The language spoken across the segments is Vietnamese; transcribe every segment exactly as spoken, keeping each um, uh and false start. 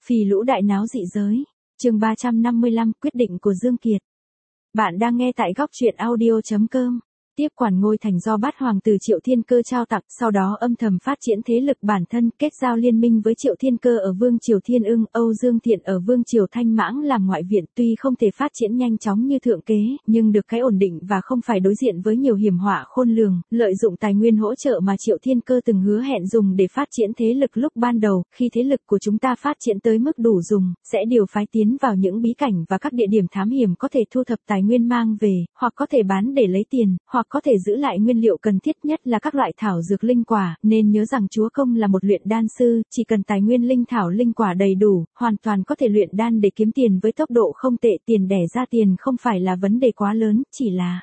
Phì lũ đại náo dị giới. Chương ba trăm năm mươi lăm, quyết định của Dương Kiệt. Bạn đang nghe tại góc truyện audio chấm com. Tiếp quản ngôi thành do Bát Hoàng từ Triệu Thiên Cơ trao tặng, sau đó âm thầm phát triển thế lực bản thân, kết giao liên minh với Triệu Thiên Cơ ở Vương Triều Thiên Ưng, Âu Dương Thiện ở Vương Triều Thanh Mãng làm ngoại viện, tuy không thể phát triển nhanh chóng như thượng kế, nhưng được cái ổn định và không phải đối diện với nhiều hiểm họa khôn lường, lợi dụng tài nguyên hỗ trợ mà Triệu Thiên Cơ từng hứa hẹn dùng để phát triển thế lực lúc ban đầu, khi thế lực của chúng ta phát triển tới mức đủ dùng, sẽ điều phái tiến vào những bí cảnh và các địa điểm thám hiểm có thể thu thập tài nguyên mang về, hoặc có thể bán để lấy tiền, hoặc có thể giữ lại nguyên liệu cần thiết nhất là các loại thảo dược linh quả, nên nhớ rằng chúa công là một luyện đan sư, chỉ cần tài nguyên linh thảo linh quả đầy đủ, hoàn toàn có thể luyện đan để kiếm tiền với tốc độ không tệ, tiền đẻ ra tiền không phải là vấn đề quá lớn, chỉ là...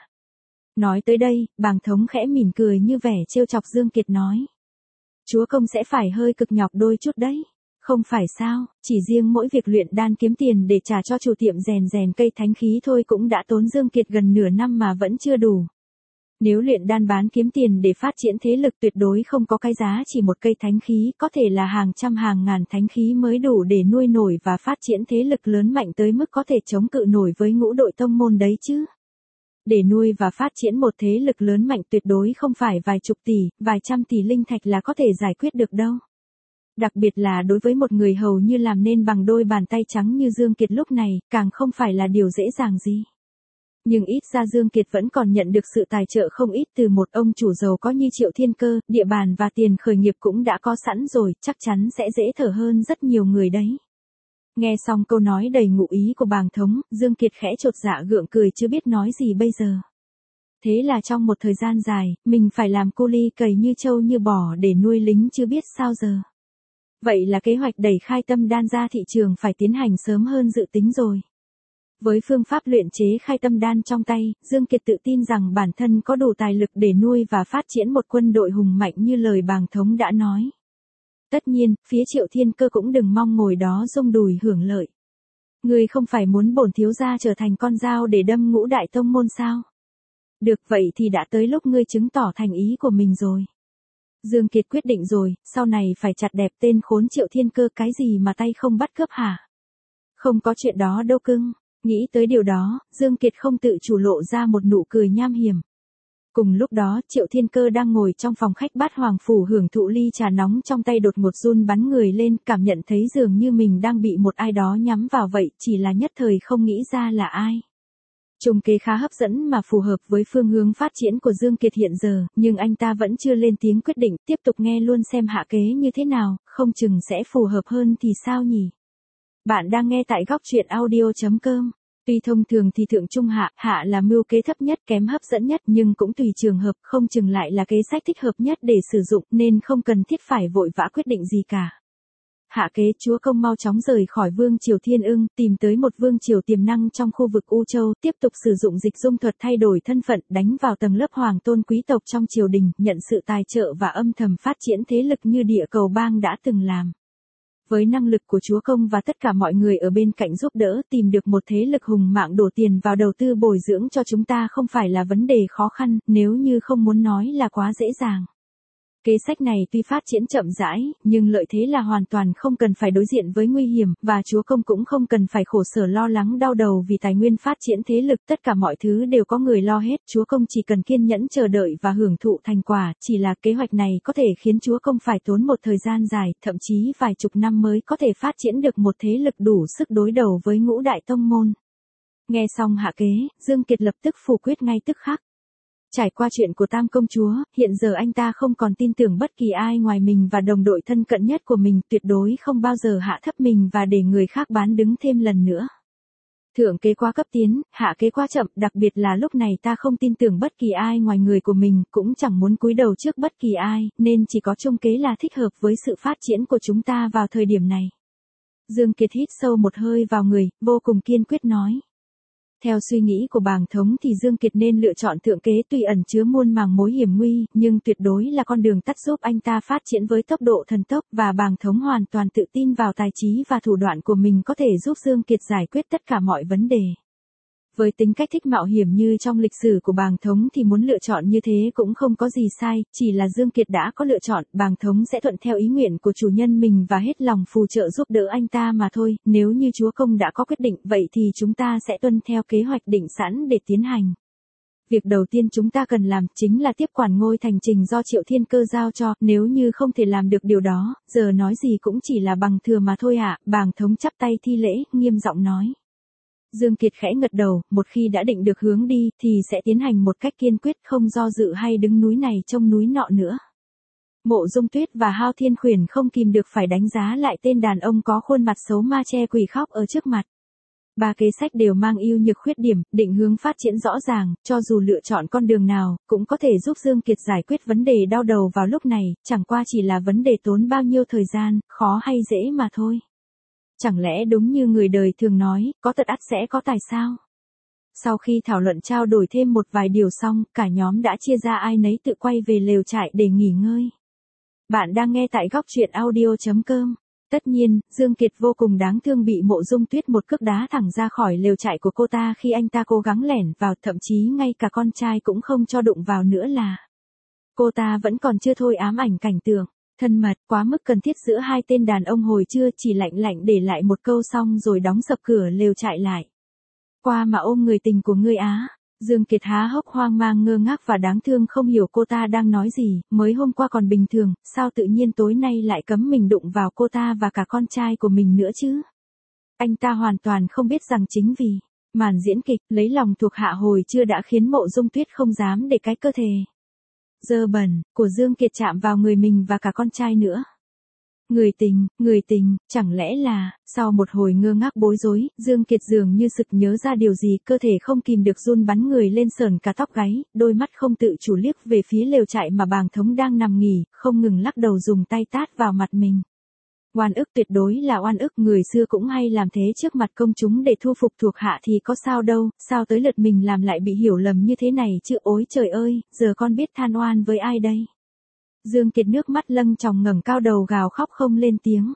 Nói tới đây, bàng thống khẽ mỉm cười như vẻ trêu chọc Dương Kiệt nói. Chúa công sẽ phải hơi cực nhọc đôi chút đấy. Không phải sao, chỉ riêng mỗi việc luyện đan kiếm tiền để trả cho chủ tiệm rèn rèn cây thánh khí thôi cũng đã tốn Dương Kiệt gần nửa năm mà vẫn chưa đủ. Nếu luyện đan bán kiếm tiền để phát triển thế lực tuyệt đối không có cái giá chỉ một cây thánh khí, có thể là hàng trăm hàng ngàn thánh khí mới đủ để nuôi nổi và phát triển thế lực lớn mạnh tới mức có thể chống cự nổi với ngũ đội tông môn đấy chứ. Để nuôi và phát triển một thế lực lớn mạnh tuyệt đối không phải vài chục tỷ, vài trăm tỷ linh thạch là có thể giải quyết được đâu. Đặc biệt là đối với một người hầu như làm nên bằng đôi bàn tay trắng như Dương Kiệt lúc này, càng không phải là điều dễ dàng gì. Nhưng ít ra Dương Kiệt vẫn còn nhận được sự tài trợ không ít từ một ông chủ giàu có như Triệu Thiên Cơ, địa bàn và tiền khởi nghiệp cũng đã có sẵn rồi, chắc chắn sẽ dễ thở hơn rất nhiều người đấy. Nghe xong câu nói đầy ngụ ý của bàng thống, Dương Kiệt khẽ chột dạ gượng cười chưa biết nói gì bây giờ. Thế là trong một thời gian dài, mình phải làm cu li cày như trâu như bò để nuôi lính chưa biết sao giờ. Vậy là kế hoạch đẩy khai tâm đan ra thị trường phải tiến hành sớm hơn dự tính rồi. Với phương pháp luyện chế khai tâm đan trong tay, Dương Kiệt tự tin rằng bản thân có đủ tài lực để nuôi và phát triển một quân đội hùng mạnh như lời bàng thống đã nói. Tất nhiên, phía Triệu Thiên Cơ cũng đừng mong ngồi đó rung đùi hưởng lợi. Ngươi không phải muốn bổn thiếu gia trở thành con dao để đâm ngũ đại tông môn sao? Được, vậy thì đã tới lúc ngươi chứng tỏ thành ý của mình rồi. Dương Kiệt quyết định rồi, sau này phải chặt đẹp tên khốn Triệu Thiên Cơ, cái gì mà tay không bắt cướp hả? Không có chuyện đó đâu cưng. Nghĩ tới điều đó, Dương Kiệt không tự chủ lộ ra một nụ cười nham hiểm. Cùng lúc đó, Triệu Thiên Cơ đang ngồi trong phòng khách Bát Hoàng phủ hưởng thụ ly trà nóng trong tay đột ngột run bắn người lên, cảm nhận thấy dường như mình đang bị một ai đó nhắm vào vậy, chỉ là nhất thời không nghĩ ra là ai. Trùng kế khá hấp dẫn mà phù hợp với phương hướng phát triển của Dương Kiệt hiện giờ, nhưng anh ta vẫn chưa lên tiếng quyết định, tiếp tục nghe luôn xem hạ kế như thế nào, không chừng sẽ phù hợp hơn thì sao nhỉ? Bạn đang nghe tại góc truyện audio chấm com. Tuy thông thường thì thượng trung hạ, hạ là mưu kế thấp nhất kém hấp dẫn nhất nhưng cũng tùy trường hợp, không chừng lại là kế sách thích hợp nhất để sử dụng nên không cần thiết phải vội vã quyết định gì cả. Hạ kế, chúa công mau chóng rời khỏi Vương Triều Thiên Ưng, tìm tới một vương triều tiềm năng trong khu vực U Châu, tiếp tục sử dụng dịch dung thuật thay đổi thân phận, đánh vào tầng lớp hoàng tôn quý tộc trong triều đình, nhận sự tài trợ và âm thầm phát triển thế lực như địa cầu bang đã từng làm. Với năng lực của chúa công và tất cả mọi người ở bên cạnh giúp đỡ, tìm được một thế lực hùng mạng đổ tiền vào đầu tư bồi dưỡng cho chúng ta không phải là vấn đề khó khăn, nếu như không muốn nói là quá dễ dàng. Kế sách này tuy phát triển chậm rãi, nhưng lợi thế là hoàn toàn không cần phải đối diện với nguy hiểm, và chúa công cũng không cần phải khổ sở lo lắng đau đầu vì tài nguyên phát triển thế lực, tất cả mọi thứ đều có người lo hết, chúa công chỉ cần kiên nhẫn chờ đợi và hưởng thụ thành quả, chỉ là kế hoạch này có thể khiến chúa công phải tốn một thời gian dài, thậm chí vài chục năm mới có thể phát triển được một thế lực đủ sức đối đầu với ngũ đại tông môn. Nghe xong hạ kế, Dương Kiệt lập tức phủ quyết ngay tức khắc. Trải qua chuyện của Tam công chúa, hiện giờ anh ta không còn tin tưởng bất kỳ ai ngoài mình và đồng đội thân cận nhất của mình, tuyệt đối không bao giờ hạ thấp mình và để người khác bán đứng thêm lần nữa. Thượng kế quá cấp tiến, hạ kế quá chậm, đặc biệt là lúc này ta không tin tưởng bất kỳ ai ngoài người của mình, cũng chẳng muốn cúi đầu trước bất kỳ ai, nên chỉ có trung kế là thích hợp với sự phát triển của chúng ta vào thời điểm này. Dương Kiệt hít sâu một hơi vào người, vô cùng kiên quyết nói. Theo suy nghĩ của bàng thống thì Dương Kiệt nên lựa chọn thượng kế, tuy ẩn chứa muôn màng mối hiểm nguy, nhưng tuyệt đối là con đường tắt giúp anh ta phát triển với tốc độ thần tốc, và bàng thống hoàn toàn tự tin vào tài trí và thủ đoạn của mình có thể giúp Dương Kiệt giải quyết tất cả mọi vấn đề. Với tính cách thích mạo hiểm như trong lịch sử của bàng thống thì muốn lựa chọn như thế cũng không có gì sai, chỉ là Dương Kiệt đã có lựa chọn, bàng thống sẽ thuận theo ý nguyện của chủ nhân mình và hết lòng phù trợ giúp đỡ anh ta mà thôi, nếu như chúa công đã có quyết định vậy thì chúng ta sẽ tuân theo kế hoạch định sẵn để tiến hành. Việc đầu tiên chúng ta cần làm chính là tiếp quản ngôi thành trình do Triệu Thiên Cơ giao cho, nếu như không thể làm được điều đó, giờ nói gì cũng chỉ là bằng thừa mà thôi ạ, à. Bàng thống chắp tay thi lễ, nghiêm giọng nói. Dương Kiệt khẽ gật đầu, một khi đã định được hướng đi thì sẽ tiến hành một cách kiên quyết, không do dự hay đứng núi này trông núi nọ nữa. Mộ Dung Tuyết và Hao Thiên Khuyển không kìm được phải đánh giá lại tên đàn ông có khuôn mặt xấu ma che quỷ khóc ở trước mặt. Ba kế sách đều mang ưu nhược khuyết điểm, định hướng phát triển rõ ràng, cho dù lựa chọn con đường nào, cũng có thể giúp Dương Kiệt giải quyết vấn đề đau đầu vào lúc này, chẳng qua chỉ là vấn đề tốn bao nhiêu thời gian, khó hay dễ mà thôi. Chẳng lẽ đúng như người đời thường nói, có tật ắt sẽ có tài sao? Sau khi thảo luận trao đổi thêm một vài điều xong, cả nhóm đã chia ra ai nấy tự quay về lều trại để nghỉ ngơi. Bạn đang nghe tại góc truyện audio chấm com. Tất nhiên, Dương Kiệt vô cùng đáng thương bị Mộ Dung Tuyết một cước đá thẳng ra khỏi lều trại của cô ta khi anh ta cố gắng lẻn vào, thậm chí ngay cả con trai cũng không cho đụng vào nữa là. Cô ta vẫn còn chưa thôi ám ảnh cảnh tượng thân mật quá mức cần thiết giữa hai tên đàn ông hồi trưa, chỉ lạnh lạnh để lại một câu xong rồi đóng sập cửa lều trại lại. Qua mà ôm người tình của ngươi á. Dương Kiệt há hốc hoang mang ngơ ngác và đáng thương không hiểu cô ta đang nói gì, mới hôm qua còn bình thường, sao tự nhiên tối nay lại cấm mình đụng vào cô ta và cả con trai của mình nữa chứ? Anh ta hoàn toàn không biết rằng chính vì màn diễn kịch lấy lòng thuộc hạ hồi chưa đã khiến Mộ Dung Tuyết không dám để cái cơ thể dơ bẩn của Dương Kiệt chạm vào người mình và cả con trai nữa. Người tình, người tình, chẳng lẽ là, sau một hồi ngơ ngác bối rối, Dương Kiệt dường như sực nhớ ra điều gì, cơ thể không kìm được run bắn người lên sờn cả tóc gáy, đôi mắt không tự chủ liếc về phía lều trại mà bàng thống đang nằm nghỉ, không ngừng lắc đầu dùng tay tát vào mặt mình. Oan ức, tuyệt đối là oan ức, người xưa cũng hay làm thế trước mặt công chúng để thu phục thuộc hạ thì có sao đâu, sao tới lượt mình làm lại bị hiểu lầm như thế này chứ, ôi trời ơi, giờ con biết than oan với ai đây? Dương Kiệt nước mắt lâng tròng ngẩng cao đầu gào khóc không lên tiếng.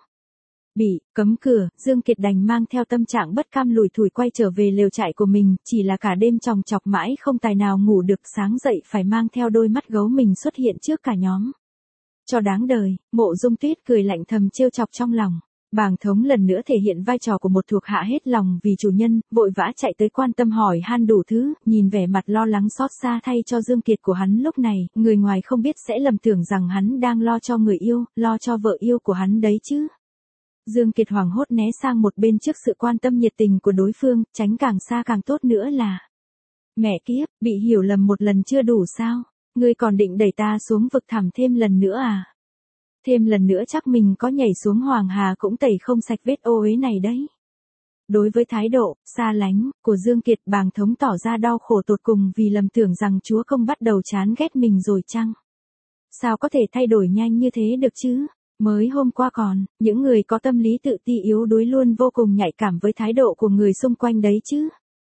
Bị cấm cửa, Dương Kiệt đành mang theo tâm trạng bất cam lủi thủi quay trở về lều trại của mình, chỉ là cả đêm chòng chọc mãi không tài nào ngủ được, sáng dậy phải mang theo đôi mắt gấu mình xuất hiện trước cả nhóm. Cho đáng đời, Mộ Dung Tuyết cười lạnh thầm trêu chọc trong lòng. Bàng thống lần nữa thể hiện vai trò của một thuộc hạ hết lòng vì chủ nhân, vội vã chạy tới quan tâm hỏi han đủ thứ, nhìn vẻ mặt lo lắng xót xa thay cho Dương Kiệt của hắn lúc này, người ngoài không biết sẽ lầm tưởng rằng hắn đang lo cho người yêu, lo cho vợ yêu của hắn đấy chứ. Dương Kiệt hoảng hốt né sang một bên trước sự quan tâm nhiệt tình của đối phương, tránh càng xa càng tốt nữa là. Mẹ kiếp, bị hiểu lầm một lần chưa đủ sao? Ngươi còn định đẩy ta xuống vực thẳm thêm lần nữa à? Thêm lần nữa chắc mình có nhảy xuống Hoàng Hà cũng tẩy không sạch vết ô uế này đấy. Đối với thái độ, xa lánh, của Dương Kiệt, bàng thống tỏ ra đau khổ tột cùng vì lầm tưởng rằng chúa công bắt đầu chán ghét mình rồi chăng? Sao có thể thay đổi nhanh như thế được chứ? Mới hôm qua còn, những người có tâm lý tự ti yếu đuối luôn vô cùng nhạy cảm với thái độ của người xung quanh đấy chứ.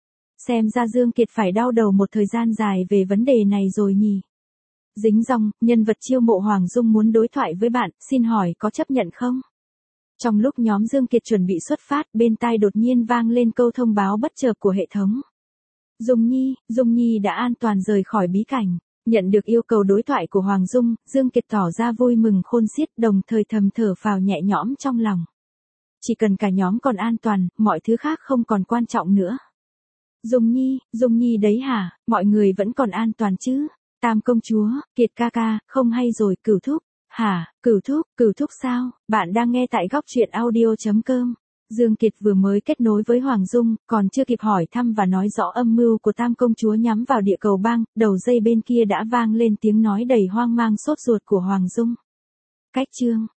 Xem ra Dương Kiệt phải đau đầu một thời gian dài về vấn đề này rồi nhỉ. Dính dòng, nhân vật chiêu mộ Hoàng Dung muốn đối thoại với bạn, xin hỏi có chấp nhận không? Trong lúc nhóm Dương Kiệt chuẩn bị xuất phát, bên tai đột nhiên vang lên câu thông báo bất chợt của hệ thống. Dung Nhi, Dung Nhi đã an toàn rời khỏi bí cảnh. Nhận được yêu cầu đối thoại của Hoàng Dung, Dương Kiệt tỏ ra vui mừng khôn xiết, đồng thời thầm thở phào nhẹ nhõm trong lòng. Chỉ cần cả nhóm còn an toàn, mọi thứ khác không còn quan trọng nữa. Dung Nhi, Dung Nhi đấy hả, mọi người vẫn còn an toàn chứ? Tam công chúa, Kiệt ca ca, không hay rồi, Cửu thúc. Hả, Cửu thúc, Cửu thúc sao? Bạn đang nghe tại góc truyện audio chấm com. Dương Kiệt vừa mới kết nối với Hoàng Dung, còn chưa kịp hỏi thăm và nói rõ âm mưu của Tam công chúa nhắm vào địa cầu bang, đầu dây bên kia đã vang lên tiếng nói đầy hoang mang sốt ruột của Hoàng Dung. Cách chương